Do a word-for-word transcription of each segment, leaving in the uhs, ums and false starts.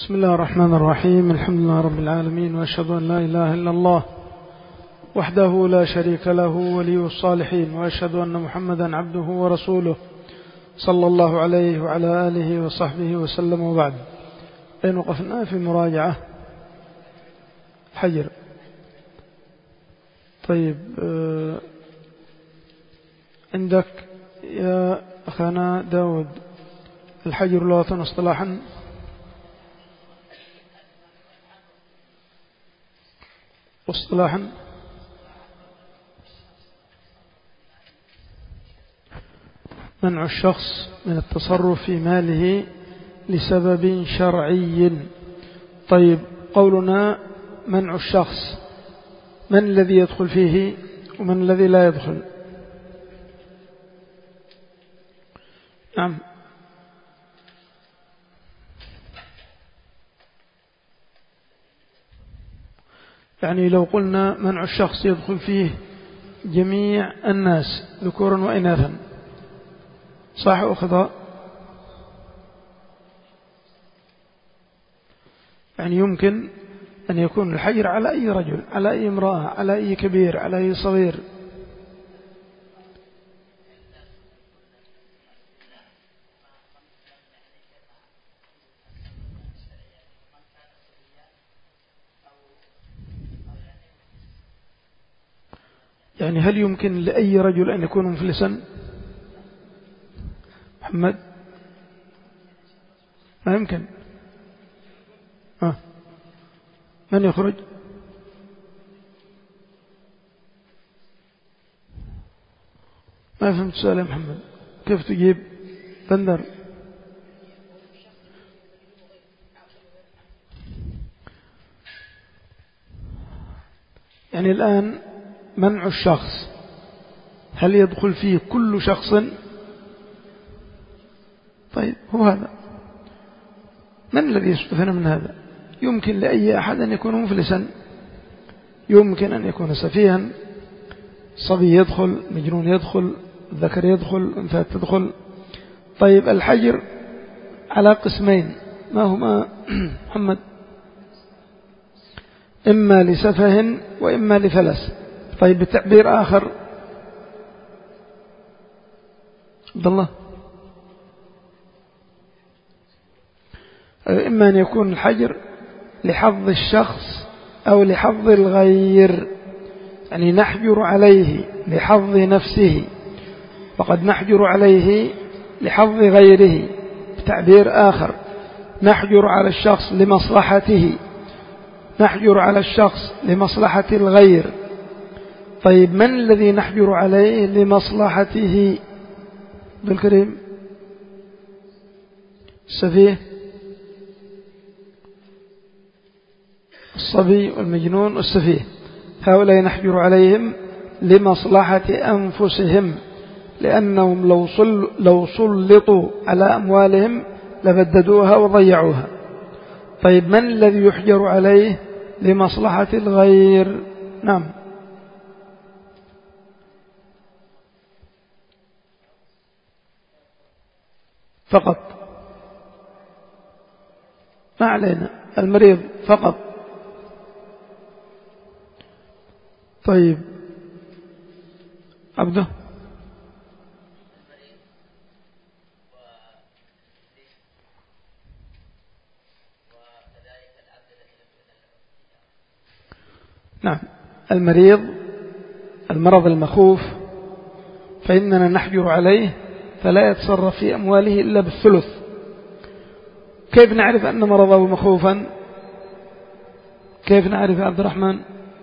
بسم الله الرحمن الرحيم. الحمد لله رب العالمين، وأشهد أن لا إله إلا الله وحده لا شريك له ولي الصالحين، وأشهد أن محمدا عبده ورسوله صلى الله عليه وعلى آله وصحبه وسلم. وبعد، أين وقفنا؟ في مراجعة حجر. طيب، عندك يا أخانا داود الحجر لغة واصطلاحا؟ واصطلاحا منع الشخص من التصرف في ماله لسبب شرعي. طيب، قولنا منع الشخص، من الذي يدخل فيه ومن الذي لا يدخل؟ نعم، يعني لو قلنا منع الشخص يدخل فيه جميع الناس ذكورا وإناثا، صح أو خطأ؟ يعني يمكن أن يكون الحجر على أي رجل، على أي امرأة، على أي كبير، على أي صغير. يعني هل يمكن لأي رجل أن يكون مفلسا؟ محمد، ما يمكن. آه. من يخرج؟ ما فهمت السؤال يا محمد، كيف تجيب؟ بندر، يعني الآن منع الشخص هل يدخل فيه كل شخص؟ طيب، هو هذا. من الذي يستثنى من هذا؟ يمكن لأي أحد أن يكون مفلسا، يمكن أن يكون سفيها، صبي يدخل، مجنون يدخل، ذكر يدخل، أنثى تدخل. طيب، الحجر على قسمين، ما هما محمد؟ إما لسفه وإما لفلس. طيب، بتعبير آخر عبد الله، إما أن يكون الحجر لحظ الشخص أو لحظ الغير، يعني نحجر عليه لحظ نفسه، وقد نحجر عليه لحظ غيره. بتعبير آخر، نحجر على الشخص لمصلحته، نحجر على الشخص لمصلحة الغير. طيب، من الذي نحجر عليه لمصلحته بالكريم؟ السفيه، الصبي والمجنون والسفيه، هؤلاء نحجر عليهم لمصلحة أنفسهم، لأنهم لو, صل لو سلطوا على أموالهم لبددوها وضيعوها. طيب، من الذي يحجر عليه لمصلحة الغير؟ نعم، فقط، ما علينا، المريض فقط. طيب، عبده، نعم، المريض، المرض المخوف، فإننا نحجر عليه فلا يتصرف في أمواله إلا بالثلث. كيف نعرف أن مرضه مخوفا؟ كيف نعرف يا عبد الرحمن؟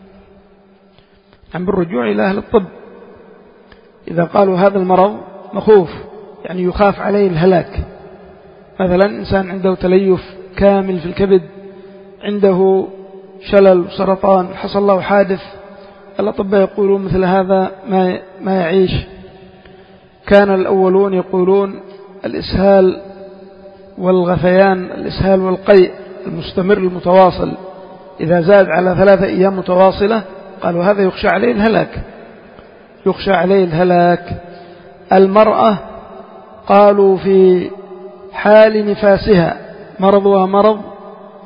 عن بالرجوع إلى أهل الطب، إذا قالوا هذا المرض مخوف، يعني يخاف عليه الهلاك. مثلا إنسان عنده تليف كامل في الكبد، عنده شلل وسرطان، حصل له حادث، الأطباء يقولون مثل هذا ما ما يعيش. كان الأولون يقولون الإسهال والغثيان، الإسهال والقيء المستمر المتواصل، إذا زاد على ثلاثة أيام متواصلة قالوا هذا يخشى عليه الهلاك، يخشى عليه الهلاك. المرأة قالوا في حال نفاسها مرضها مرض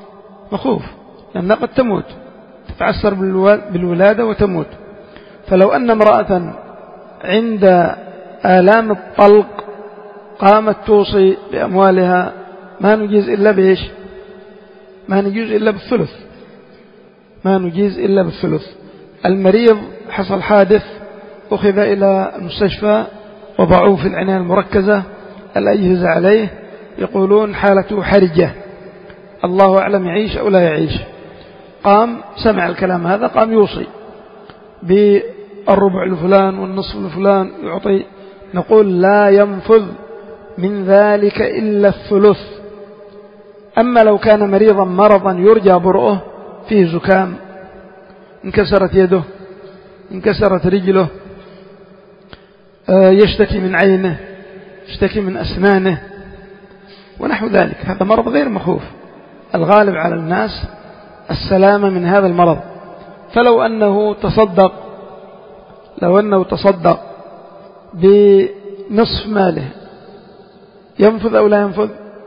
مخوف، لأنها قد تموت، تتعسر بالولادة وتموت. فلو أن امرأة عند آلام الطلق قامت توصي بأموالها ما نجيز إلا بإيش؟ ما نجيز إلا بالثلث، ما نجيز إلا بالثلث. المريض حصل حادث، أخذ إلى المستشفى، وضعوه في العناية المركزة، الأجهزة عليه، يقولون حالته حرجة، الله أعلم يعيش أو لا يعيش. قام سمع الكلام هذا، قام يوصي بالربع لفلان والنصف لفلان يعطي، نقول لا ينفذ من ذلك إلا الثلث. أما لو كان مريضا مرضا يرجى برؤه، فيه زكام، انكسرت يده، انكسرت رجله، يشتكي من عينه، يشتكي من أسنانه ونحو ذلك، هذا مرض غير مخوف، الغالب على الناس السلامة من هذا المرض. فلو أنه تصدق لو أنه تصدق بنصف ماله ينفذ أو لا ينفذ؟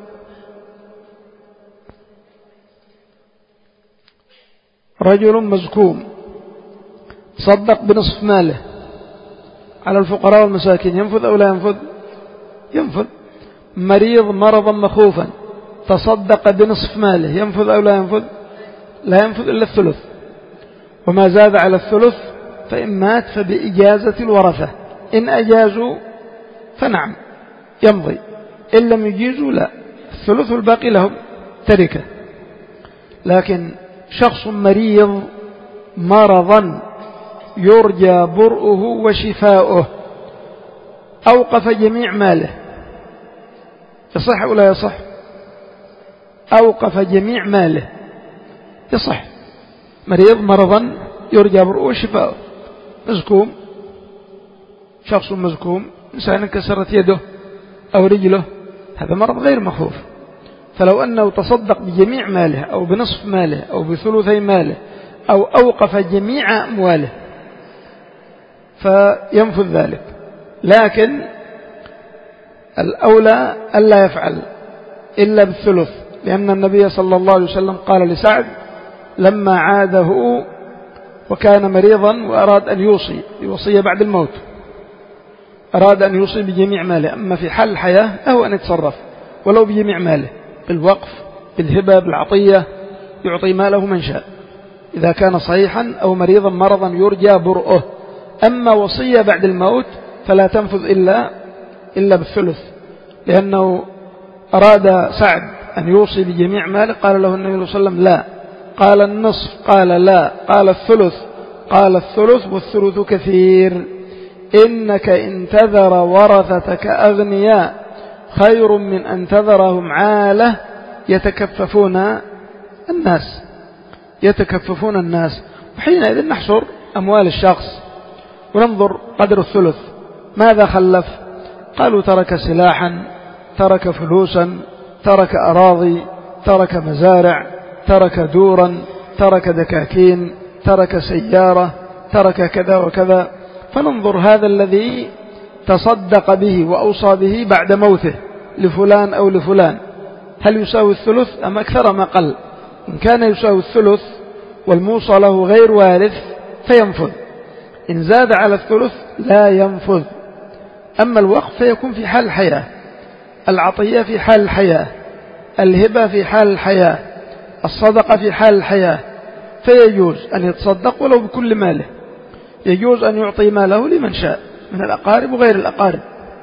رجل مزكوم صدق بنصف ماله على الفقراء والمساكين، ينفذ أو لا ينفذ؟ ينفذ. مريض مرضا مخوفا تصدق بنصف ماله، ينفذ أو لا ينفذ؟ لا ينفذ إلا الثلث، وما زاد على الثلث فإن مات فبإجازة الورثة، إن أجازوا فنعم يمضي، إن لم يجيزوا لا، الثلث الباقي لهم تركة. لكن شخص مريض مرضا يرجى برؤه وشفاؤه أوقف جميع ماله، يصح أو لا يصح؟ أوقف جميع ماله يصح. مريض مرضا يرجى برؤه وشفاؤه، مزكوم، شخص مزكوم، إنسان انكسرت يده أو رجله، هذا مرض غير مخوف. فلو أنه تصدق بجميع ماله أو بنصف ماله أو بثلثي ماله أو أوقف جميع أمواله فينفذ ذلك. لكن الأولى ألا يفعل إلا بالثلث، لأن النبي صلى الله عليه وسلم قال لسعد لما عاده وكان مريضا وأراد أن يوصي يوصي بعد الموت، أراد أن يوصي بجميع ماله، أما في حال الحياة أو أن يتصرف ولو بجميع ماله، بالوقف، بالهبة، بالعطية، يعطي ماله من شاء إذا كان صحيحا أو مريضا مرضا يرجى برؤه. أما وصية بعد الموت فلا تنفذ إلا إلا بالثلث، لأنه أراد سعد أن يوصي بجميع ماله، قال له النبي صلى الله عليه وسلم لا، قال النصف، قال لا، قال الثلث، قال الثلث والثلث كثير، إنك إن تذر ورثتك أغنياء خير من أن تذرهم عالة يتكففون الناس يتكففون الناس. وحينئذ نحصر أموال الشخص وننظر قدر الثلث ماذا خلف. قالوا ترك سلاحا، ترك فلوسا، ترك أراضي، ترك مزارع، ترك دورا، ترك دكاكين، ترك سيارة، ترك كذا وكذا، فننظر هذا الذي تصدق به وأوصى به بعد موته لفلان أو لفلان هل يساوي الثلث أم أكثر ما قل. إن كان يساوي الثلث والموصى له غير وارث فينفذ، إن زاد على الثلث لا ينفذ. أما الوقف فيكون في حال الحياة، العطية في حال الحياة، الهبة في حال الحياة، الصدقة في حال الحياة، فيجوز أن يتصدق ولو بكل ماله، يجوز أن يعطي ماله لمن شاء من الأقارب وغير الأقارب.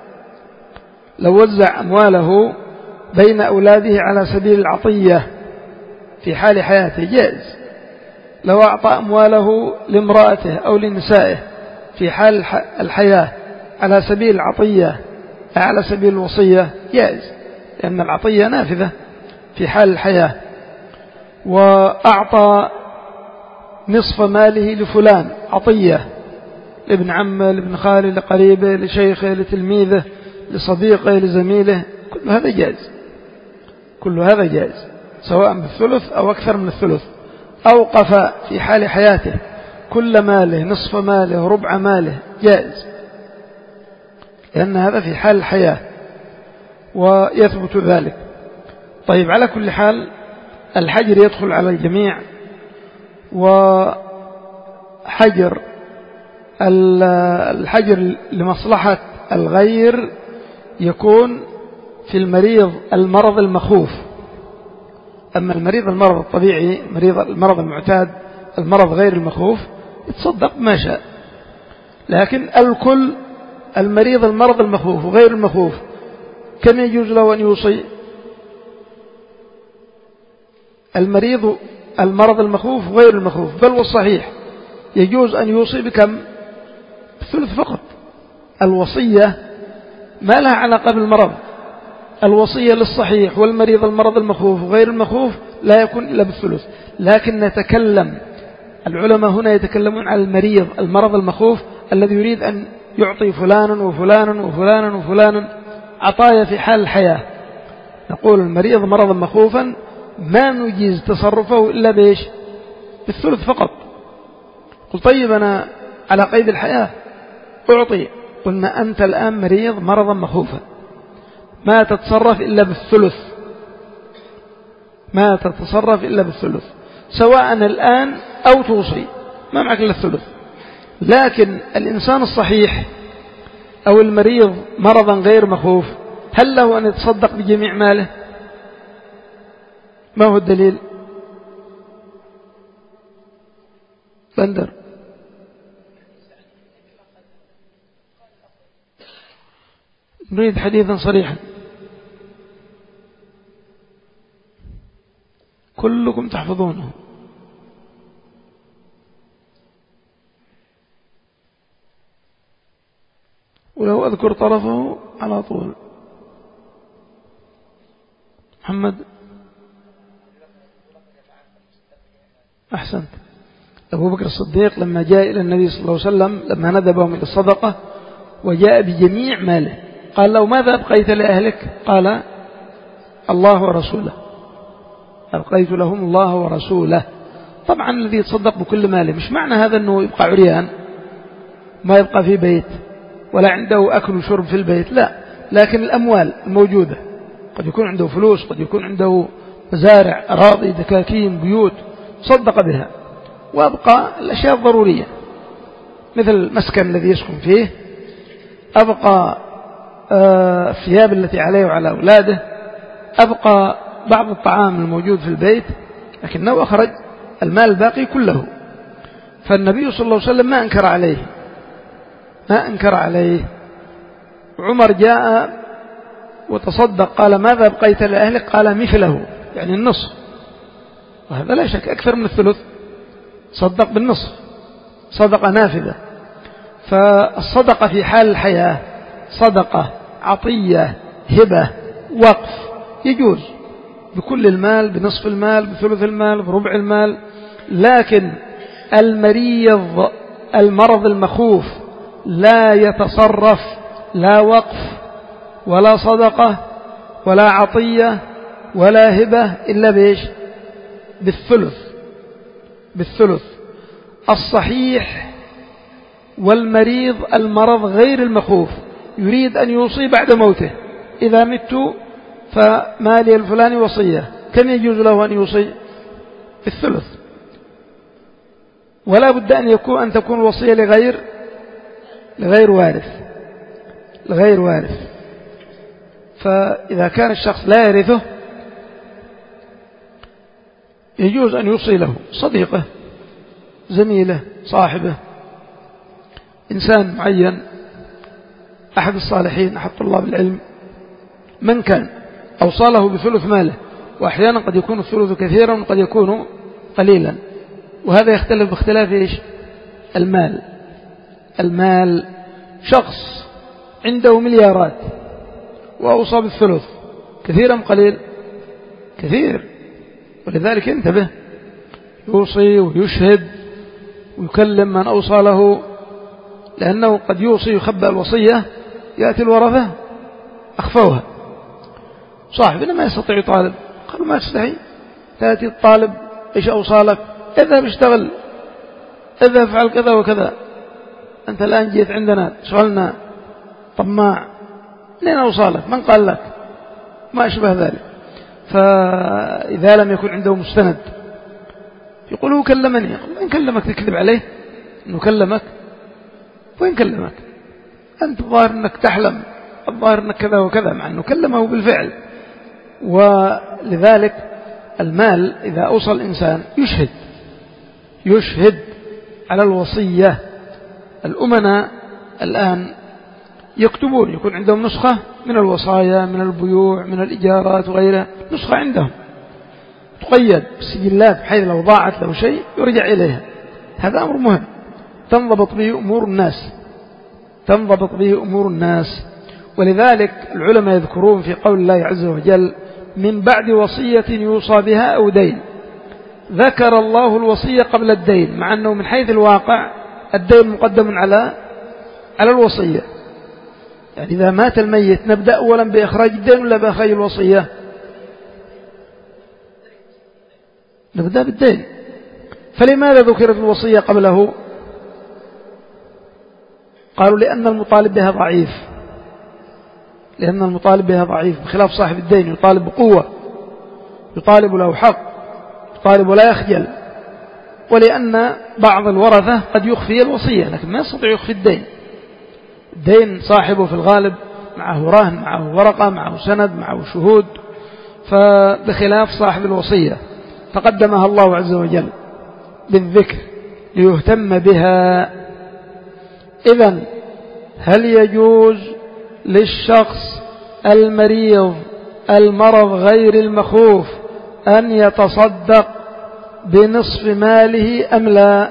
لو وزع أمواله بين أولاده على سبيل العطية في حال حياته جائز، لو أعطى أمواله لامرأته أو لنسائه في حال الحياة على سبيل العطية على سبيل الوصية جائز، لأن العطية نافذة في حال الحياة. وأعطى نصف ماله لفلان عطية، لابن عمه، لابن خاله، لقريبه، لشيخه، لتلميذه، لصديقه، لزميله، كل هذا جائز، كل هذا جائز سواء بالثلث أو أكثر من الثلث. أوقف في حال حياته كل ماله، نصف ماله، ربع ماله، جائز، لأن هذا في حال الحياة ويثبت ذلك. طيب، على كل حال الحجر يدخل على الجميع، وحجر الحجر لمصلحة الغير يكون في المريض المرض المخوف. أما المريض المرض الطبيعي، مريض المرض المعتاد، المرض غير المخوف، يتصدق ما شاء. لكن الكل المريض المرض المخوف وغير المخوف كم يجوز له أن يوصي؟ المريض المرض المخوف وغير المخوف، بل والصحيح يجوز أن يوصي بكم؟ الثلث فقط. الوصية ما لها علاقة بالمرض، الوصية للصحيح والمريض المرض المخوف وغير المخوف لا يكون إلا بالثلث. لكن نتكلم، العلماء هنا يتكلمون على المريض المرض المخوف الذي يريد أن يعطي فلانا وفلانا وفلانا وفلانا عطايا في حال الحياة. نقول المريض مرضا مخوفا ما نجيز تصرفه إلا بإيش؟ بالثلث فقط. قل طيب أنا على قيد الحياة أعطي، قلنا أنت الآن مريض مرضا مخوفا، ما تتصرف إلا بالثلث، ما تتصرف إلا بالثلث، سواء الآن أو توصي ما معك إلا الثلث. لكن الإنسان الصحيح أو المريض مرضا غير مخوف هل له أن يتصدق بجميع ماله؟ ما هو الدليل؟ بندر. نريد حديثا صريحا. كلكم تحفظونه. ولو أذكر طرفه على طول. محمد. أحسنت. أبو بكر الصديق لما جاء إلى النبي صلى الله عليه وسلم لما ندبهم إلى الصدقة وجاء بجميع ماله، قال له ماذا أبقيت لأهلك؟ قال الله ورسوله، أبقيت لهم الله ورسوله. طبعا الذي يتصدق بكل ماله مش معنى هذا أنه يبقى عريان ما يبقى في بيت ولا عنده أكل وشرب في البيت، لا، لكن الأموال الموجودة قد يكون عنده فلوس، قد يكون عنده مزارع، أراضي، دكاكين، بيوت، صدق بها. وأبقى الأشياء الضرورية مثل المسكن الذي يسكن فيه، أبقى الثياب التي عليه وعلى أولاده، أبقى بعض الطعام الموجود في البيت، لكنه أخرج المال الباقي كله. فالنبي صلى الله عليه وسلم ما أنكر عليه، ما أنكر عليه. عمر جاء وتصدق قال ماذا أبقيت لأهلك؟ قال مثله، يعني النصف، وهذا لا شك أكثر من الثلث، صدق بالنصف، صدقة نافذة. فالصدقة في حال الحياة صدقة، عطية، هبة، وقف، يجوز بكل المال، بنصف المال، بثلث المال، بربع المال. لكن المريض المرض المخوف لا يتصرف لا وقف ولا صدقة ولا عطية ولا هبة إلا بإيش؟ بالثلث، بالثلث. الصحيح والمريض المرض غير المخوف يريد أن يوصي بعد موته، إذا مت فمالي الفلاني وصية، كم يجوز له أن يوصي؟ بالثلث. ولا بد أن يكون أن تكون وصية لغير لغير وارث، لغير وارث. فإذا كان الشخص لا يرثه يجوز أن يوصي له صديقه، زميله، صاحبه، إنسان معين، أحد الصالحين، أحد طلاب العلم، من كان أوصاله بثلث ماله. وأحيانا قد يكون الثلث كثيرا وقد يكون قليلا، وهذا يختلف باختلاف إيش؟ المال. المال شخص عنده مليارات وأوصى بالثلث، كثير أم قليل؟ كثير. ولذلك انتبه، يوصي ويشهد ويكلم من أوصى له، لأنه قد يوصي يخبأ الوصية، يأتي الورثة أخفوها. صاحبنا ما يستطيع يطالب، قالوا ما تستحي، تأتي الطالب إيش أوصالك؟ اذهب اشتغل، اذهب افعل كذا وكذا، أنت الآن جيت عندنا شغلنا طماع، لين أوصالك؟ من قال لك؟ ما أشبه ذلك. فإذا لم يكن عنده مستند يقول هو كلمني، وإن كلمك تكذب عليه أنه كلمك، وإن كلمك أنت الظاهر أنك تحلم، الظاهر أنك كذا وكذا، مع أنه كلمه بالفعل. ولذلك المال إذا أوصى الإنسان يشهد يشهد على الوصية. الأمناء الآن يكتبون، يكون عندهم نسخة من الوصايا، من البيوع، من الإجارات وغيرها، نسخة عندهم تقيد بسجلات بحيث لو ضاعت له شيء يرجع إليها. هذا أمر مهم تنضبط به أمور الناس تنضبط به أمور الناس. ولذلك العلماء يذكرون في قول الله عز وجل من بعد وصية يوصى بها أو دين، ذكر الله الوصية قبل الدين، مع أنه من حيث الواقع الدين مقدم على على الوصية. يعني إذا مات الميت نبدأ أولا بإخراج الدين ولا بإخراج الوصية؟ نبدأ بالدين. فلماذا ذكرت الوصية قبله؟ قالوا لأن المطالب بها ضعيف لأن المطالب بها ضعيف بخلاف صاحب الدين يطالب بقوة، يطالب له حق، يطالب ولا يخجل. ولأن بعض الورثة قد يخفي الوصية لكن ما يستطيع يخفي الدين. الدين صاحبه في الغالب معه رهن، معه ورقة، معه سند، معه شهود، فبخلاف صاحب الوصية فقدمها الله عز وجل بالذكر ليهتم بها. إذن هل يجوز للشخص المريض المرض غير المخوف أن يتصدق بنصف ماله أم لا؟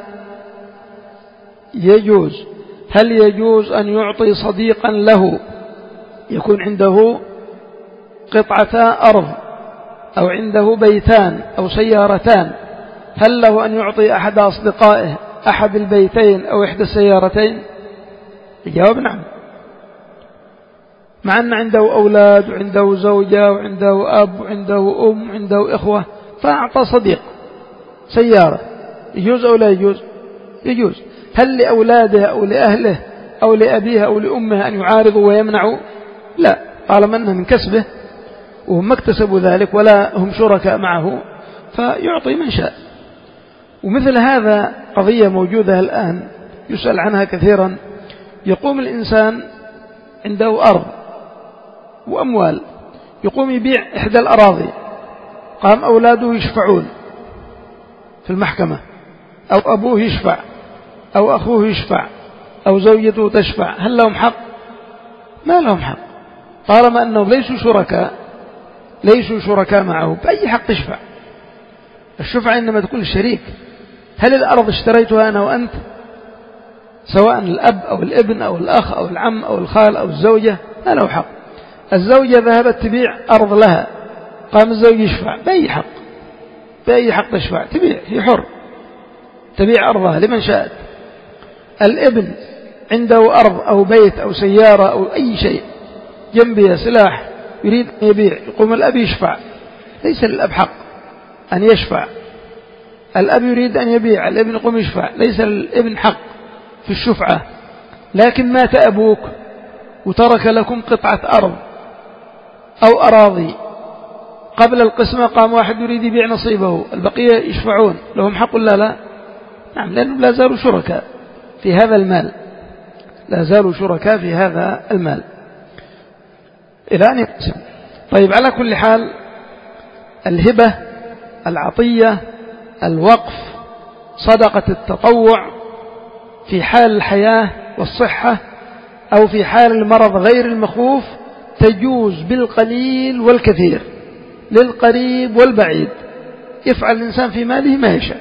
يجوز. هل يجوز أن يعطي صديقا له يكون عنده قطعة أرض أو عنده بيتان أو سيارتان، هل له أن يعطي أحد أصدقائه أحد البيتين أو إحدى السيارتين؟ الجواب نعم، مع أن عنده أولاد وعنده زوجة وعنده أب وعنده أم وعنده إخوة، فأعطى صديق سيارة، يجوز أو لا يجوز؟ يجوز. هل لأولاده أو لأهله أو لأبيه أو لأمه أن يعارضوا ويمنعوا؟ لا، طالما أنه من كسبه وهم اكتسبوا ذلك ولا هم شركاء معه فيعطي من شاء. ومثل هذا قضية موجودة الآن يسأل عنها كثيرا. يقوم الإنسان عنده أرض وأموال، يقوم يبيع إحدى الأراضي، قام أولاده يشفعون في المحكمة أو أبوه يشفع أو أخوه يشفع أو زوجته تشفع، هل لهم حق؟ ما لهم حق، طالما أنهم ليسوا شركاء ليسوا شركاء معه بأي حق تشفع. الشفعة إنما تكون الشريك. هل الأرض اشتريتها أنا وأنت سواء الأب أو الابن أو الأخ أو العم أو الخال أو الزوجة؟ ما له حق. الزوجة ذهبت تبيع أرض لها، قام الزوج يشفع بأي حق بأي حق تشفع؟ تبيع، هي حر تبيع أرضها لمن شاءت. الابن عنده أرض أو بيت أو سيارة أو أي شيء جنبها سلاح يريد أن يبيع، يقوم الأب يشفع، ليس للأب حق أن يشفع. الأب يريد أن يبيع، الابن يقوم يشفع، ليس للابن حق في الشفعة. لكن مات أبوك وترك لكم قطعة أرض أو أراضي، قبل القسمة قام واحد يريد يبيع نصيبه، البقية يشفعون، لهم حق ولا لا؟ نعم، لأنهم لا زالوا شركاء في هذا المال لا زالوا شركاء في هذا المال إلى أن يقسم. طيب، على كل حال الهبة، العطية، الوقف، صدقة التطوع في حال الحياة والصحة أو في حال المرض غير المخوف تجوز بالقليل والكثير، للقريب والبعيد، يفعل الإنسان في ماله ما يشاء،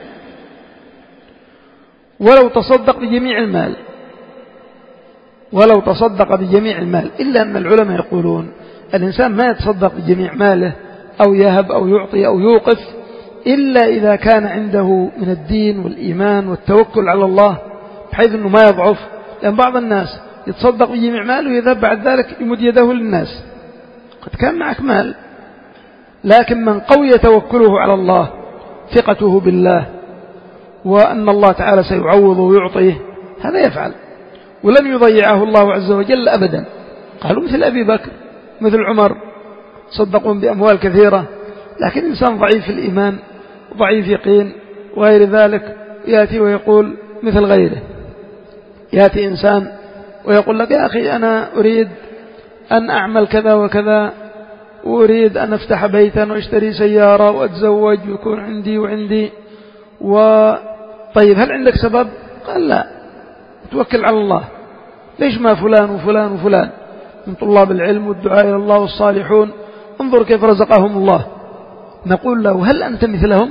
ولو تصدق بجميع المال ولو تصدق بجميع المال إلا أن العلماء يقولون الإنسان ما يتصدق بجميع ماله أو يهب أو يعطي أو يوقف إلا إذا كان عنده من الدين والإيمان والتوكل على الله بحيث أنه ما يضعف. لأن بعض الناس يتصدق بجميع ماله ويذهب بعد ذلك يمد يده للناس، قد كان معك مال لكن من قوي توكله على الله، ثقته بالله وأن الله تعالى سيعوضه ويعطيه، هذا يفعل ولن يضيعه الله عز وجل أبدا. قالوا مثل أبي بكر مثل عمر صدقون بأموال كثيرة لكن إنسان ضعيف في الإيمان وضعيف يقين وغير ذلك يأتي ويقول مثل غيره. يأتي إنسان ويقول لك يا أخي أنا أريد أن أعمل كذا وكذا، وأريد أن أفتح بيتا وأشتري سيارة وأتزوج ويكون عندي وعندي و... طيب هل عندك سبب؟ قال لا، توكل على الله. ليش ما فلان وفلان وفلان من طلاب العلم والدعاء إلى الله والصالحون، انظر كيف رزقهم الله. نقول له هل أنت مثلهم؟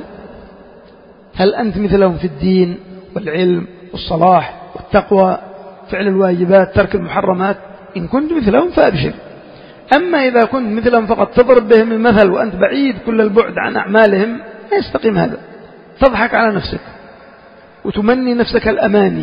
هل أنت مثلهم في الدين والعلم والصلاح والتقوى، فعل الواجبات، ترك المحرمات؟ إن كنت مثلهم فأبشر. أما إذا كنت مثلهم فقط تضرب بهم المثل وأنت بعيد كل البعد عن أعمالهم، لا يستقيم هذا. تضحك على نفسك وتمني نفسك الأماني،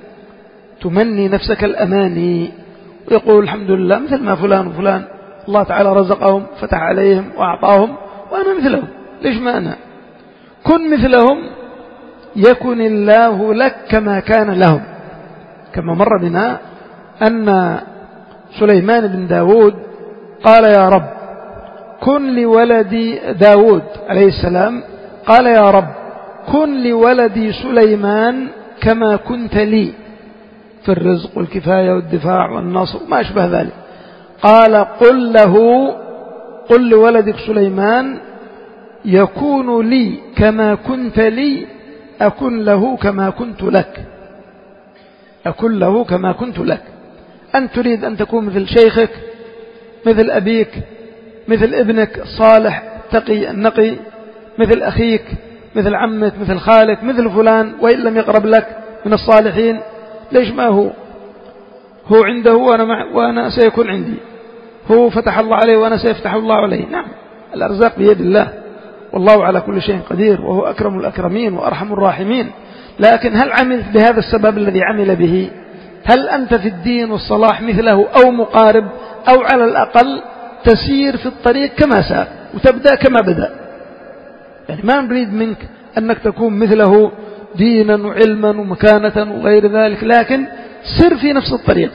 تمني نفسك الأماني ويقول الحمد لله مثل ما فلان وفلان الله تعالى رزقهم فتح عليهم وأعطاهم وأنا مثلهم، ليش ما أنا؟ كن مثلهم يكن الله لك كما كان لهم. كما مر بنا أن سليمان بن داود قال يا رب كن لولدي داود عليه السلام، قال يا رب كن لولدي سليمان كما كنت لي في الرزق والكفاية والدفاع والنصر ما أشبه ذلك. قال قل له قل لولدك سليمان يكون لي كما كنت لي أكن له كما كنت لك، أكن له كما كنت لك. أنت تريد أن تكون مثل شيخك، مثل أبيك، مثل ابنك الصالح التقي النقي، مثل أخيك، مثل عمك، مثل خالك، مثل فلان وإن لم يقرب لك من الصالحين. ليش ما هو هو عنده وأنا, مع وأنا سيكون عندي، هو فتح الله عليه وأنا سيفتح الله عليه. نعم الأرزاق بيد الله والله على كل شيء قدير وهو أكرم الأكرمين وأرحم الراحمين. لكن هل عملت بهذا السبب الذي عمل به؟ هل أنت في الدين والصلاح مثله أو مقارب، أو على الأقل تسير في الطريق كما سار وتبدأ كما بدأ؟ يعني ما نريد منك أنك تكون مثله دينا وعلما ومكانة وغير ذلك، لكن سر في نفس الطريق،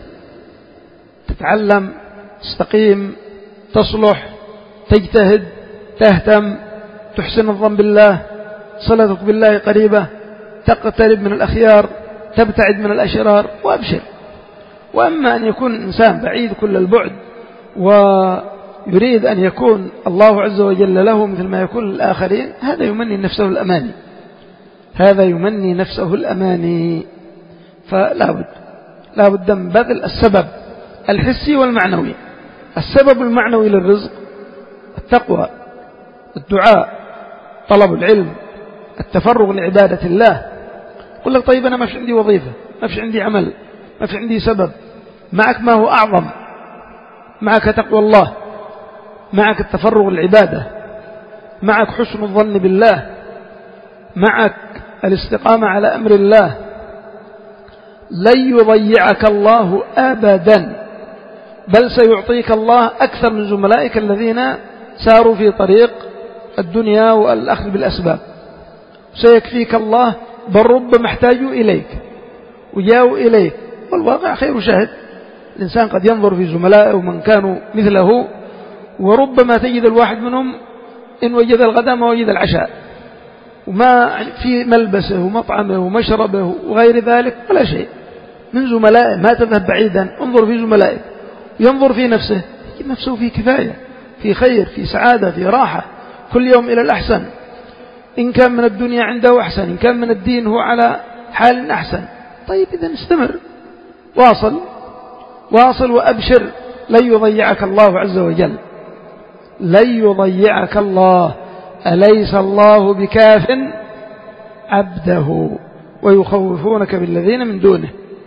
تتعلم، تستقيم، تصلح، تجتهد، تهتم، تحسن الظن بالله، صلتك بالله قريبة، تقترب من الأخيار، تبتعد من الأشرار، وأبشر. وأما أن يكون إنسان بعيد كل البعد ويريد أن يكون الله عز وجل له مثل ما يكون الآخرين، هذا يمني نفسه الأماني، هذا يمني نفسه الأماني. فلا بد لا بد من بذل السبب الحسي والمعنوي. السبب المعنوي للرزق التقوى، الدعاء، طلب العلم، التفرغ لعبادة الله. قل لك طيب أنا ما في عندي وظيفة، ما في عندي عمل، ما في عندي سبب. معك ما هو أعظم، معك تقوى الله، معك التفرغ للعبادة، معك حسن الظن بالله، معك الاستقامة على أمر الله. لن يضيعك الله أبدا، بل سيعطيك الله أكثر من زملائك الذين ساروا في طريق الدنيا والأخذ بالأسباب. سيكفيك الله، بل ربما احتاجوا إليك وجاءوا إليك. والواقع خير شاهد، الإنسان قد ينظر في زملائه ومن كانوا مثله، وربما تجد الواحد منهم إن وجد الغداء ما وجد العشاء، وما في ملبسه ومطعمه ومشربه وغير ذلك ولا شيء من زملائه. ما تذهب بعيدا، انظر في زملائه، ينظر في نفسه، يجد نفسه في كفاية، في خير، في سعادة، في راحة، كل يوم إلى الأحسن. إن كان من الدنيا عنده أحسن، إن كان من الدين هو على حال أحسن. طيب إذن استمر، واصل واصل وأبشر، لن يضيعك الله عز وجل، لن يضيعك الله. أليس الله بكاف عبده ويخوفونك بالذين من دونه،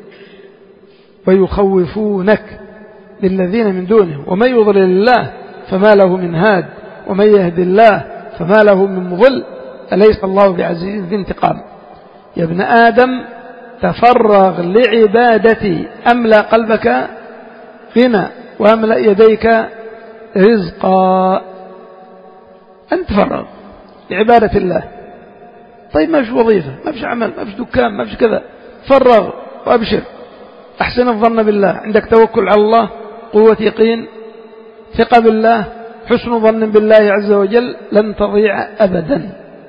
ويخوفونك بالذين من دونه ومن يضلل الله فما له من هاد ومن يهد الله فما له من مضل أليس الله بعزيز ذي انتقام. يا ابن آدم تفرغ لعبادتي أملأ قلبك غنى وأملأ يديك رزقا. أنت تفرغ لعبادة الله. طيب ما فيش وظيفة، ما فيش عمل، ما فيش دكان، ما فيش كذا، فرغ وأبشر، أحسن الظن بالله، عندك توكل على الله، قوة يقين، ثقة بالله، حسن ظن بالله عز وجل لن تضيع أبدا.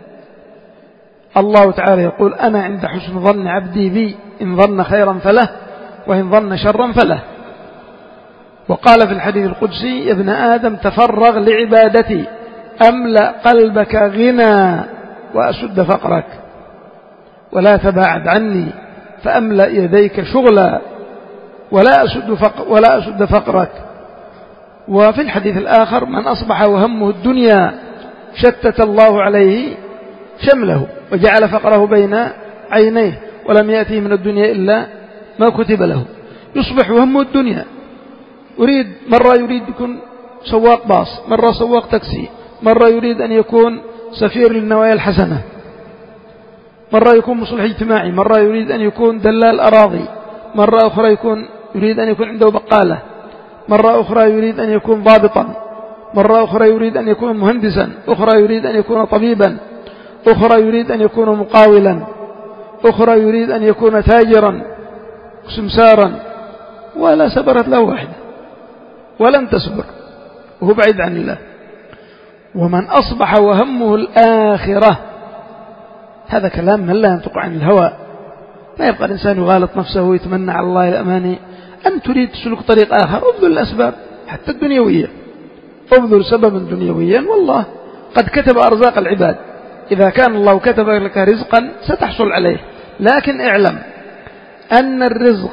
الله تعالى يقول أنا عند حسن ظن عبدي بي إن ظن خيرا فله وإن ظن شرا فله. وقال في الحديث القدسي يا ابن آدم تفرغ لعبادتي أملأ قلبك غنى وأسد فقرك ولا تباعد عني فأملأ يديك شغلا ولا أسد, فق ولا أسد فقرك. وفي الحديث الآخر من أصبح وهمه الدنيا شتت الله عليه شمله وجعل فقره بين عينيه ولم يأتيه من الدنيا إلا ما كتب له. يصبح وهمه الدنيا، يريد مرة يريد يكون سواق باص، مرة سواق تاكسي، مرة يريد أن يكون سفير للنوايا الحسنة، مرة يكون مصلح اجتماعي، مرة يريد أن يكون دلال أراضي، مرة أخرى يكون يريد أن يكون عنده بقالة، مرة أخرى يريد أن يكون ضابطا، مرة أخرى يريد أن يكون مهندسا، أخرى يريد أن يكون طبيبا، أخرى يريد أن يكون مقاولا، أخرى يريد أن يكون تاجرا سمسارا، ولا سبرت له واحدة ولن تسبر وهو بعيد عن الله. ومن أصبح وهمه الآخرة، هذا كلام من لا ينطق عن الهوى. لا يبقى الإنسان يغالط نفسه ويتمنى على الله الأماني. أن تريد تسلك طريق آخر أبذل الأسباب حتى الدنيوية، أبذل سببا دنيويا والله قد كتب أرزاق العباد. إذا كان الله كتب لك رزقا ستحصل عليه، لكن اعلم أن الرزق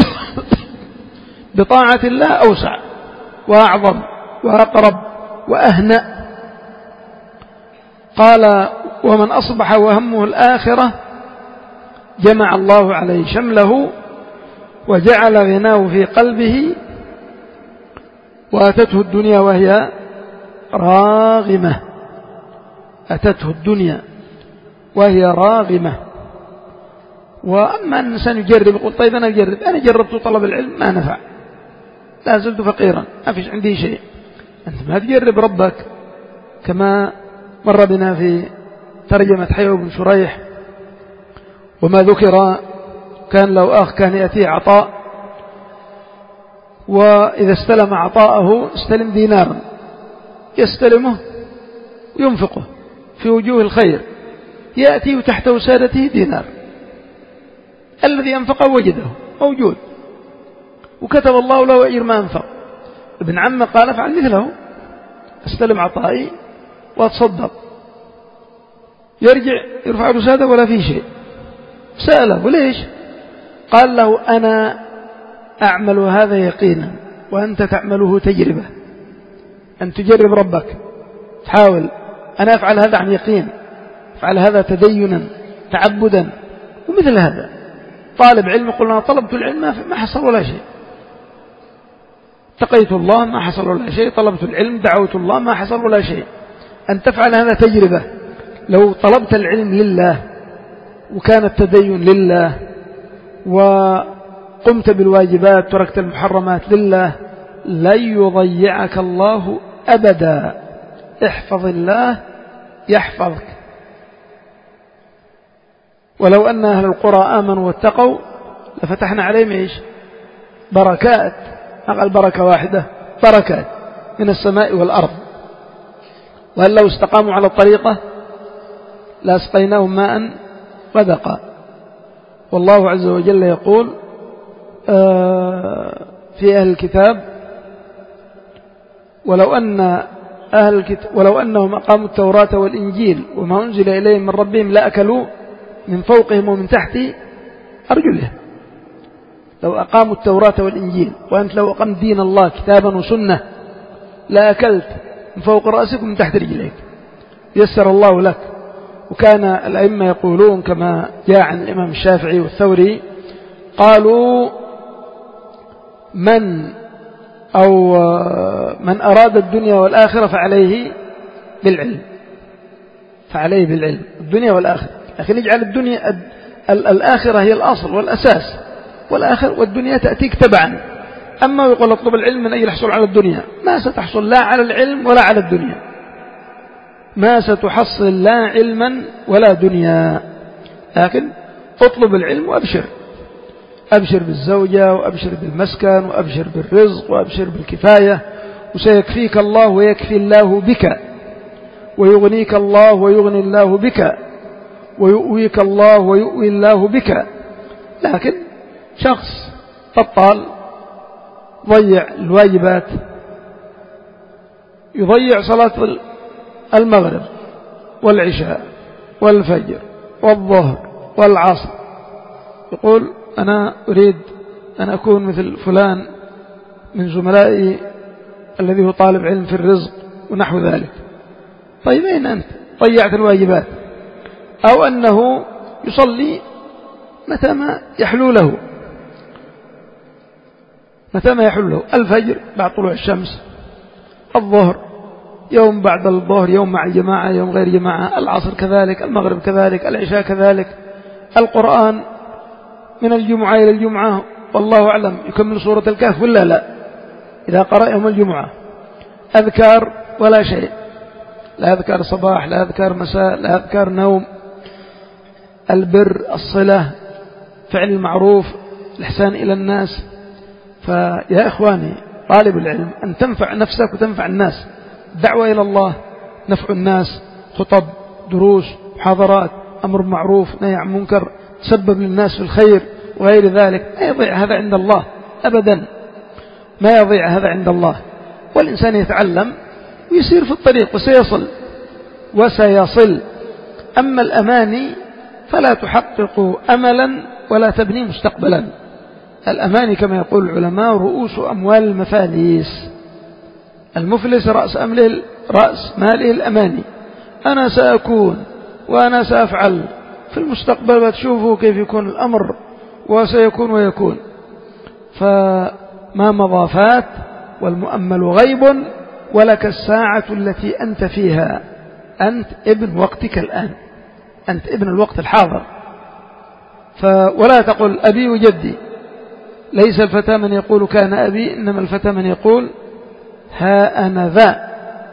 بطاعة الله أوسع وأعظم وأقرب وأهنأ. قال ومن أصبح وهمه الآخرة جمع الله عليه شمله وجعل غناه في قلبه وأتته الدنيا وهي راغمة. أتته الدنيا وهي راغمة. وأما الإنسان يجرب يقول طيب أنا أجرب، أنا جربت طلب العلم ما نفع، لا زلت فقيرا ما فيش عندي شيء. أنت ما تجرب ربك، كما مر بنا في ترجمة حيو بن شريح وما ذكر كان لو أخ كان يأتيه عطاء، وإذا استلم عطاءه استلم دينارا يستلمه وينفقه في وجوه الخير، يأتي وتحت وسادته دينار، الذي أنفقه وجده موجود وكتب الله له أجر ما أنفق. ابن عمه قال افعل مثله، استلم عطائي واتصدق. يرجع يرفع رسالة ولا في شيء. سأله ليش؟ قال له أنا أعمل هذا يقينا وأنت تعمله تجربة. أن تجرب ربك تحاول، أنا أفعل هذا عن يقين، أفعل هذا تدينا تعبدا. ومثل هذا طالب علم يقول أنا طلبت العلم ما حصل ولا شيء، اتقيت الله ما حصل ولا شيء، طلبت العلم دعوت الله ما حصل ولا شيء. أن تفعل هذا تجربة. لو طلبت العلم لله وكان التدين لله وقمت بالواجبات تركت المحرمات لله لن يضيعك الله أبدا. احفظ الله يحفظك. ولو أن أهل القرى آمنوا واتقوا لفتحنا عليهم إيش؟ بركات، أقل بركة واحدة، بركات من السماء والأرض. وهل لو استقاموا على الطريقة لأسقيناهم ماء غدقا. والله عز وجل يقول في أهل الكتاب ولو أن أهل الكتاب ولو أنهم أقاموا التوراة والإنجيل وما أنزل إليهم من ربهم لأكلوا من فوقهم ومن تحت أرجلهم. لو أقاموا التوراة والإنجيل، وأنت لو أقمت دين الله كتابا وسنة لأكلت من فوق رأسك ومن تحت رجليك، يسر الله لك. وكان الأئمة يقولون كما جاء عن الإمام الشافعي والثوري قالوا من أو من أراد الدنيا والآخرة فعليه بالعلم، فعليه بالعلم الدنيا والآخرة. لكن نجعل الدنيا الآخرة هي الأصل والأساس، والآخر والدنيا تأتيك تبعا. أما يقول اطلب العلم من أجل الحصول على الدنيا، ما ستحصل لا على العلم ولا على الدنيا، ما ستحصل لا علما ولا دنيا. لكن اطلب العلم وأبشر، أبشر بالزوجة وأبشر بالمسكن وأبشر بالرزق وأبشر بالكفاية وسيكفيك الله ويكفي الله بك، ويغنيك الله ويغني الله بك، ويؤويك الله ويؤوي الله بك. لكن شخص بطال ضيع الواجبات، يضيع صلاة المغرب والعشاء والفجر والظهر والعصر، يقول أنا أريد أن أكون مثل فلان من زملائي الذي هو طالب علم في الرزق ونحو ذلك. طيب أين أنت؟ ضيعت الواجبات. أو أنه يصلي متى ما يحلو له، متى ما يحلو له، الفجر بعد طلوع الشمس، الظهر يوم بعد الظهر، يوم مع الجماعة يوم غير جماعة، العصر كذلك، المغرب كذلك، العشاء كذلك، القرآن من الجمعة إلى الجمعة والله أعلم يكمل سورة الكهف ولا لا إذا قرأ يوم الجمعة. أذكار ولا شيء، لا أذكار صباح، لا أذكار مساء، لا أذكار نوم. البر، الصلة، فعل المعروف، الإحسان إلى الناس. فيا إخواني طالب العلم أن تنفع نفسك وتنفع الناس. دعوة إلى الله، نفع الناس، خطب، دروس، محاضرات، أمر معروف، نهي عن منكر، تسبب للناس في الخير وغير ذلك. ما يضيع هذا عند الله أبدا، ما يضيع هذا عند الله. والإنسان يتعلم ويسير في الطريق وسيصل وسيصل. أما الأماني فلا تحقق أملا ولا تبني مستقبلا. الأماني كما يقول العلماء رؤوس أموال المفاليس. المفلس رأس أمله رأس ماله الأماني. أنا سأكون وأنا سأفعل في المستقبل، وتشوفوا كيف يكون الأمر وسيكون ويكون. فما مضى فات والمؤمل غيب، ولك الساعة التي أنت فيها. أنت ابن وقتك الآن، أنت ابن الوقت الحاضر. ولا تقل أبي وجدي. ليس الفتى من يقول كان أبي، إنما الفتى من يقول ها أنا ذا.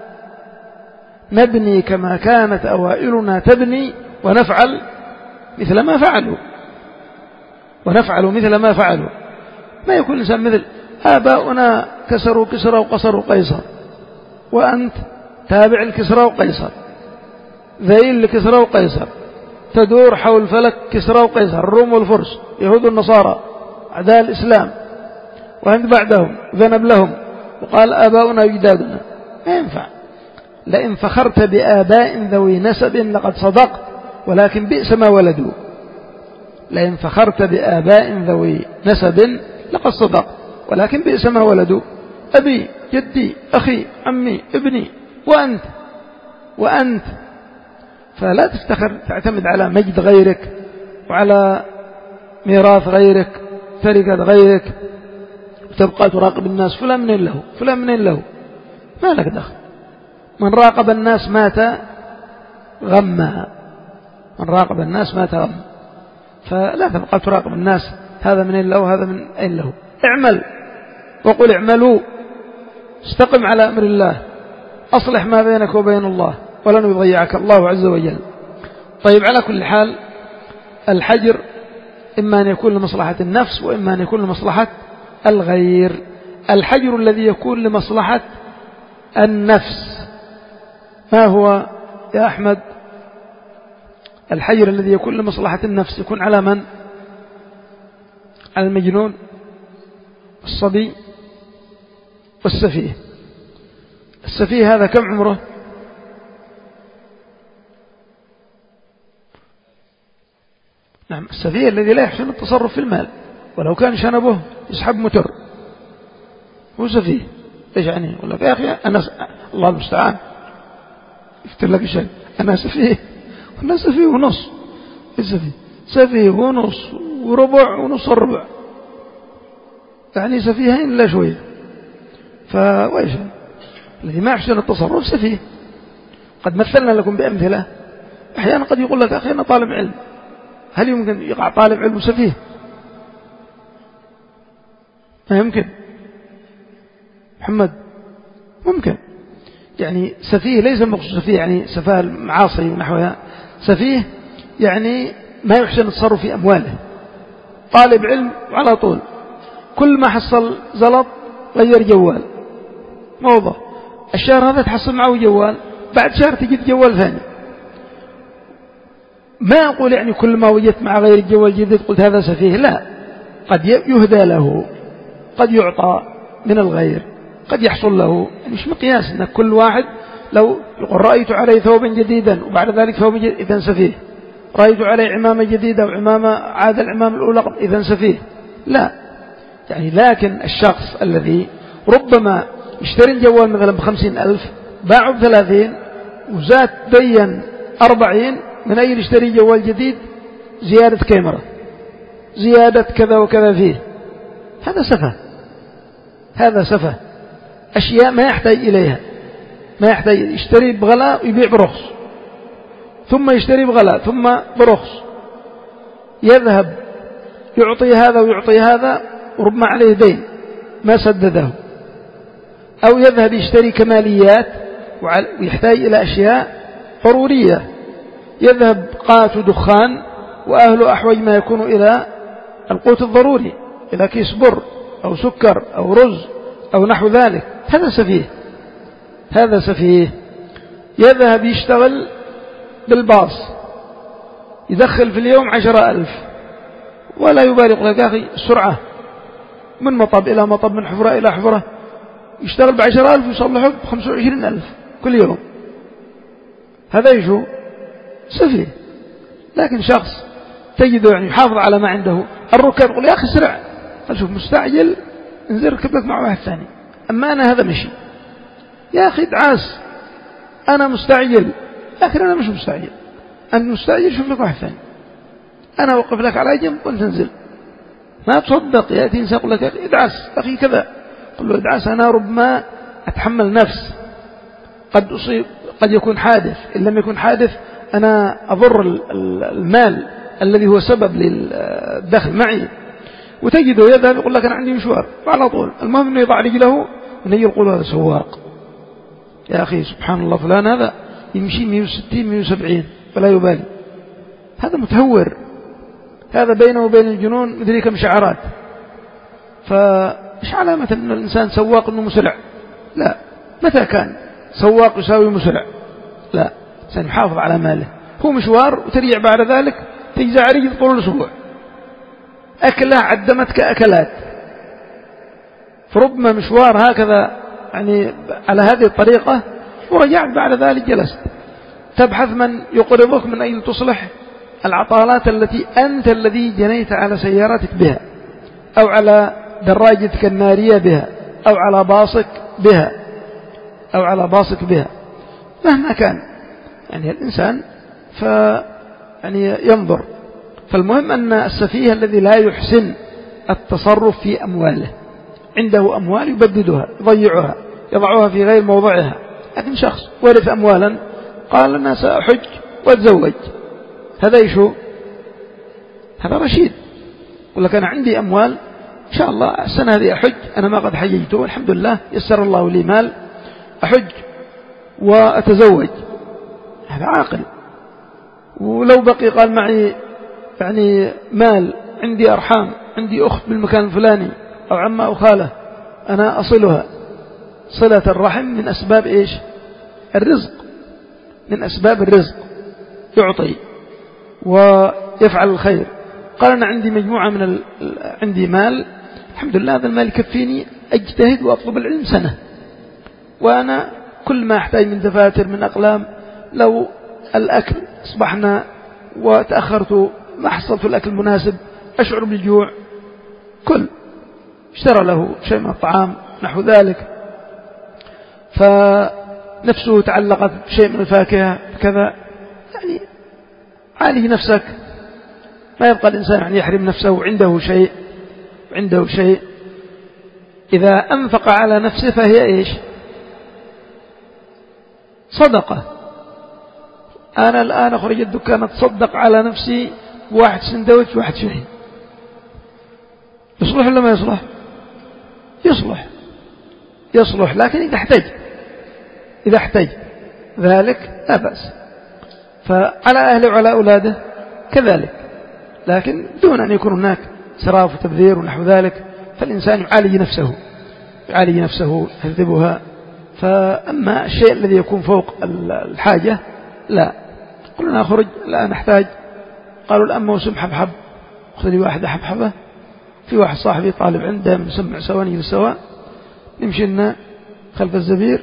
نبني كما كانت أوائلنا تبني، ونفعل مثل ما فعلوا ونفعل مثل ما فعلوا. ما يكون الإنسان مثل آباؤنا كسروا كسرى وقصروا قيصر، وأنت تابع الكسرى وقيصر، ذيل لكسرى وقيصر، تدور حول فلك كسرى وقيصر، الروم والفرس، يهود والنصارى، أعداء الإسلام، وأنت بعدهم ذنب لهم وقال آباؤنا وجدادنا. ما ينفع. لئن فخرت بآباء ذوي نسب لقد صدقت، ولكن بئس ما ولدوا. لئن فخرت بآباء ذوي نسب لقد صدقت، ولكن بئس ما ولدوا. أبي، جدي، أخي، عمي، ابني، وأنت وأنت فلا تفتخر تعتمد على مجد غيرك وعلى ميراث غيرك، تركة غيرك، وتبقى تراقب الناس. فلان من له، فلان من له، ما لك دخل. من راقب الناس مات غما، من راقب الناس مات غما. فلا تبقى تراقب الناس، هذا من له وهذا من أين له. اعمل وقل اعملوا، استقم على أمر الله، أصلح ما بينك وبين الله، ولن يضيعك الله عز وجل. طيب، على كل حال الحجر إما أن يكون لمصلحة النفس وإما أن يكون لمصلحة الغير. الحجر الذي يكون لمصلحة النفس ما هو يا أحمد؟ الحجر الذي يكون لمصلحة النفس يكون على من؟ على المجنون، الصبي، والسفيه. السفيه هذا كم عمره؟ نعم، السفيه الذي لا يحسن التصرف في المال، ولو كان شنبه يسحب متر، هو سفيه. ايش يعني؟ يقول لك يا أخي أنا س... الله المستعان، يفتر لك شيء، أنا سفيه وأنا سفيه ونص. السفيه سفيه ونص وربع ونص الربع، يعني سفيهين لا شوية. فويش الذي ما يحسن التصرف سفيه. قد مثلنا لكم بأمثلة. أحيانا قد يقول لك أخي أنا طالب علم، هل يمكن يقع طالب علم سفيه؟ ما يمكن. محمد ممكن. يعني سفيه ليس المقصود سفيه يعني سفاه المعاصي ونحوها. سفيه يعني ما يحسن التصرف في أمواله، طالب علم وعلى طول كل ما حصل زلط غير جوال، موضة. الشهر هذا تحصل معه جوال، بعد شهر تجد جوال ثاني. ما أقول يعني كل ما وجدت مع غير الجوال جديد قلت هذا سفيه، لا، قد يهدى له، قد يعطى من الغير، قد يحصل له. يعني مش مقياس أن كل واحد لو يقول رأيت عليه ثوبا جديدا وبعد ذلك ثوب جديد إذن سفيه، رأيت عليه عمامة جديدة وعمامة عاد العمام الأولى إذن سفيه، لا. يعني لكن الشخص الذي ربما يشتري الجوال مثلا بخمسين ألف باعه بثلاثين وزاد دين أربعين، من أين يشتري جوال جديد؟ زيادة كاميرا، زيادة كذا وكذا فيه. هذا سفه، هذا سفه. أشياء ما يحتاج إليها، ما يحتاج. يشتري بغلاء ويبيع برخص، ثم يشتري بغلاء ثم برخص، يذهب يعطي هذا ويعطي هذا وربما عليه دين ما سدده، أو يذهب يشتري كماليات ويحتاج إلى أشياء ضرورية، يذهب قات دخان وأهله أحوج ما يكون إلى القوت الضروري، إلى كيس بر أو سكر أو رز أو نحو ذلك. هذا سفيه، هذا سفيه. يذهب يشتغل بالباص، يدخل في اليوم عشرة ألف ولا يبالغ لك يا أخي السرعة من مطب إلى مطب، من حفرة إلى حفرة، يشتغل بعشرة ألف ويصلحه بخمسة وعشرين ألف كل يوم. هذا يشو سفيه. لكن شخص تجده يعني يحافظ على ما عنده. الركاب يقول يا أخي سرع، قال شوف مستعجل انزل ركب لك مع واحد ثاني، أما أنا هذا مشي. يا أخي دعاس، أنا مستعجل، لكن أنا مش مستعجل، أنت مستعجل شوف لك واحد ثاني، أنا أوقف لك على جنب وانت انزل. ما تصدق يأتي إنسان يقول لك ادعس أخي كذا، قل له ادعس أنا ربما أتحمل نفس، قد أصيب، قد يكون حادث، إن لم يكن حادث أنا أضر المال الذي هو سبب للدخل معي. وتجده يذهب يقول لك أنا عندي مشوار على طول، المهم أنه يضع رجله ونجي يقول هذا سواق. يا أخي سبحان الله فلان هذا يمشي مئة وستين مئة وسبعين ولا يبالي، هذا متهور، هذا بينه وبين الجنون مدري كم شعرات. فمش علامة أن الإنسان سواق أنه مسرع، لا. متى كان سواق يساوي مسرع؟ لا. الإنسان يحافظ على ماله. هو مشوار وتريع بعد ذلك تجزع رجل طول الأسبوع، أكله عدمتك أكلات. فربما مشوار هكذا يعني على هذه الطريقة ورجعت بعد ذلك جلست تبحث من يقرضك من أين تصلح العطالات التي أنت الذي جنيت على سيارتك بها، أو على دراجتك النارية بها، أو على باصك بها، أو على باصك بها، مهما كان. يعني الإنسان ف يعني ينظر. فالمهم أن السفيه الذي لا يحسن التصرف في أمواله، عنده أموال يبددها، يضيعها، يضعها في غير موضعها. لكن شخص ورث أموالا قال أنا سأحج وأتزوج، هذا يشو، هذا رشيد. يقول لك أنا عندي أموال إن شاء الله السنة هذه أحج، أنا ما قد حججته والحمد لله يسر الله لي مال، أحج وأتزوج. هذا عاقل. ولو بقي قال معي يعني مال، عندي أرحام، عندي أخت بالمكان الفلاني أو عمة أو خالة، أنا أصلها. صلة الرحم من أسباب إيش؟ الرزق، من أسباب الرزق، يعطي ويفعل الخير. قال أنا عندي مجموعة من ال... عندي مال الحمد لله، هذا المال يكفيني أجتهد وأطلب العلم سنة، وأنا كل ما أحتاج من دفاتر من أقلام، لو الأكل أصبحنا وتأخرت ما حصلت الأكل المناسب أشعر بالجوع، كل اشترى له شيء من الطعام نحو ذلك، فنفسه تعلقت بشيء من الفاكهة كذا. يعني عالج نفسك، ما يبقى الإنسان يعني يحرم نفسه عنده شيء، عنده شيء. إذا أنفق على نفسه فهي إيش؟ صدقة. أنا الآن أخرج الدكان أتصدق على نفسي بواحد سندويتش واحد شاي، يصلح ولا ما يصلح؟ يصلح، يصلح، لكن إذا احتاج، إذا احتاج ذلك لا بأس. فعلى أهله وعلى أولاده كذلك، لكن دون أن يكون هناك سراف وتبذير ونحو ذلك. فالإنسان يعالج نفسه، يعالج نفسه، يهذبها فأما الشيء الذي يكون فوق الحاجة لا. قلنا أخرج لا نحتاج. قالوا الآن موسم حبحب، أخذ لي واحدة حبحبة، في واحد صاحبي طالب عنده مسمع سواني بالسواء، نمشي لنا خلف الزبير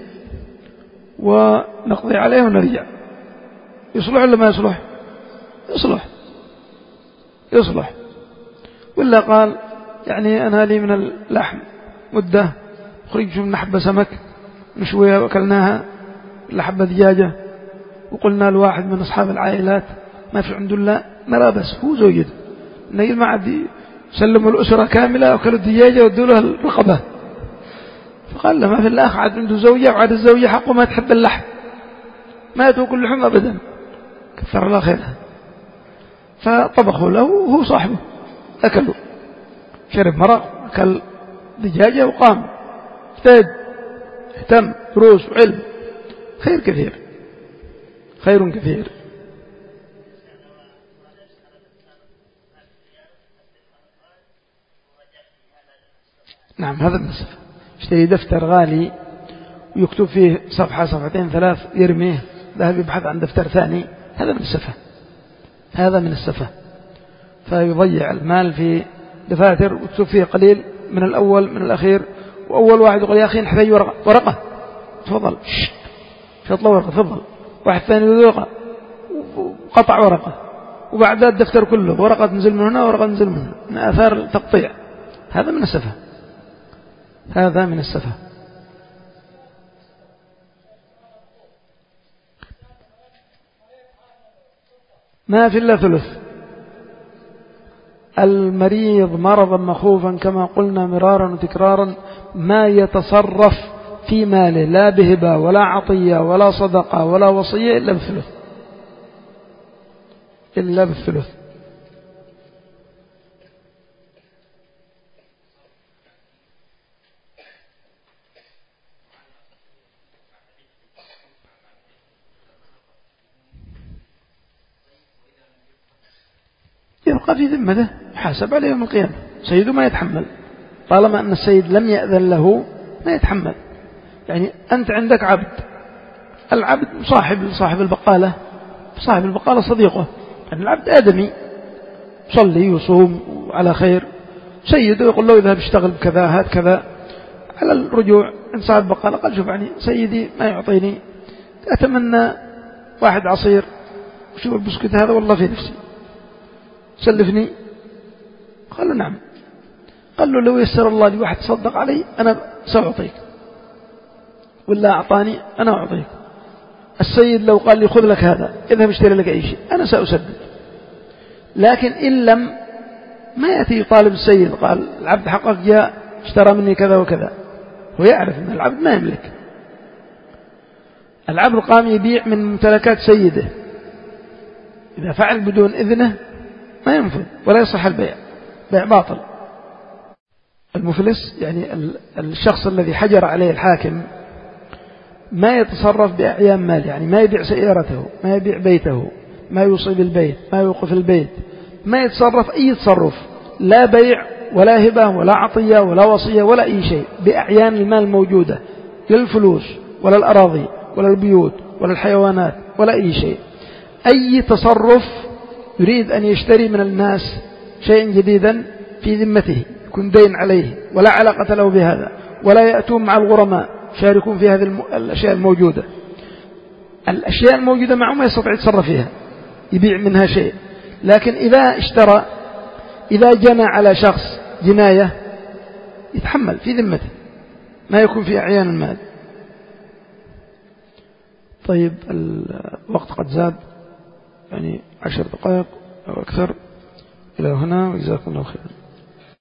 ونقضي عليه ونرجع. يصلح ولا ما يصلح؟ يصلح يصلح. ولا قال يعني أنا لي من اللحم مدة، خرج من حبة سمك نشويها وأكلناها، ولا حبة دجاجة، وقلنا لواحد من أصحاب العائلات ما في عنده إلا نرى بس هو زوجته، نقل ما عاد سلموا الأسرة كاملة وكلوا الدجاجة ودوا له الرقبة. فقال له ما في الأخ عاد عنده زوجة، وعاد الزوجة حقه ما تحب اللحم، ما تأكل اللحم أبدا، كثر الله خيرها. فطبخوا له وهو صاحبه أكلوا، شرب مرق، أكل دجاجة وقام اجتهد، اهتم، دروس وعلم، خير كثير، خير كثير. نعم هذا من السفة. اشتري دفتر غالي ويكتب فيه صفحة صفحتين ثلاث يرميه، ذهب يبحث عن دفتر ثاني، هذا من السفة، هذا من السفة. فيضيع المال في دفاتر وتكتب فيه قليل من الأول من الأخير، وأول واحد يقول يا أخي نحتاج ورقة، ورقة تفضل شطلة ورقة تفضل، واحد ثاني ورقة وقطع ورقة، وبعد الدفتر كله ورقة تنزل من هنا ورقة تنزل من هنا، من آثار التقطيع. هذا من السفة، هذا من السفة. ما في إلا ثلث. المريض مرضا مخوفا كما قلنا مرارا وتكرارا ما يتصرف في ماله لا بهبة ولا عطية ولا صدقة ولا وصية إلا بالثلث، إلا بالثلث. يبقى في ذمته حاسب عليه يوم القيامة، سيده ما يتحمل، طالما أن السيد لم يأذن له ما يتحمل. يعني أنت عندك عبد، العبد صاحب صاحب البقالة، صاحب البقالة صديقه، يعني العبد آدمي صلي وصوم وعلى خير، سيده يقول له اذهب اشتغل بكذا هات كذا. على الرجوع عند صاحب البقالة قال شوف يعني سيدي ما يعطيني، أتمنى واحد عصير وشوف البسكوت هذا والله في نفسي سلفني. قال له نعم. قال له لو يسر الله لي واحد تصدق علي أنا سأعطيك، ولا أعطاني أنا أعطيك. السيد لو قال لي خذ لك هذا اذهب اشتري لك أي شيء أنا سأسدد. لكن إن لم ما يأتي يطالب السيد، قال العبد حقك جاء اشترى مني كذا وكذا، هو يعرف أن العبد ما يملك. العبد قام يبيع من ممتلكات سيده، إذا فعل بدون إذنه ما ينفذ ولا يصح البيع، بيع باطل. المفلس يعني الشخص الذي حجر عليه الحاكم ما يتصرف بأعيان مال، يعني ما يبيع سيارته، ما يبيع بيته، ما يوصي بالبيت، ما يوقف البيت، ما يتصرف أي تصرف، لا بيع ولا هبة ولا عطية ولا وصية ولا أي شيء بأعيان المال الموجودة، لا الفلوس ولا الأراضي ولا البيوت ولا الحيوانات ولا أي شيء. أي تصرف يريد أن يشتري من الناس شيء جديدا في ذمته يكون دين عليه ولا علاقة له بهذا، ولا يأتون مع الغرماء شاركون في هذه الأشياء الموجودة. الأشياء الموجودة معه ما يستطيع يتصرف فيها يبيع منها شيء. لكن إذا اشترى، إذا جنى على شخص جناية يتحمل في ذمته، ما يكون في أعيان المال. طيب الوقت قد زاد، يعني عشر دقائق أو أكثر. إلى هنا وجزاكم الله خيرا.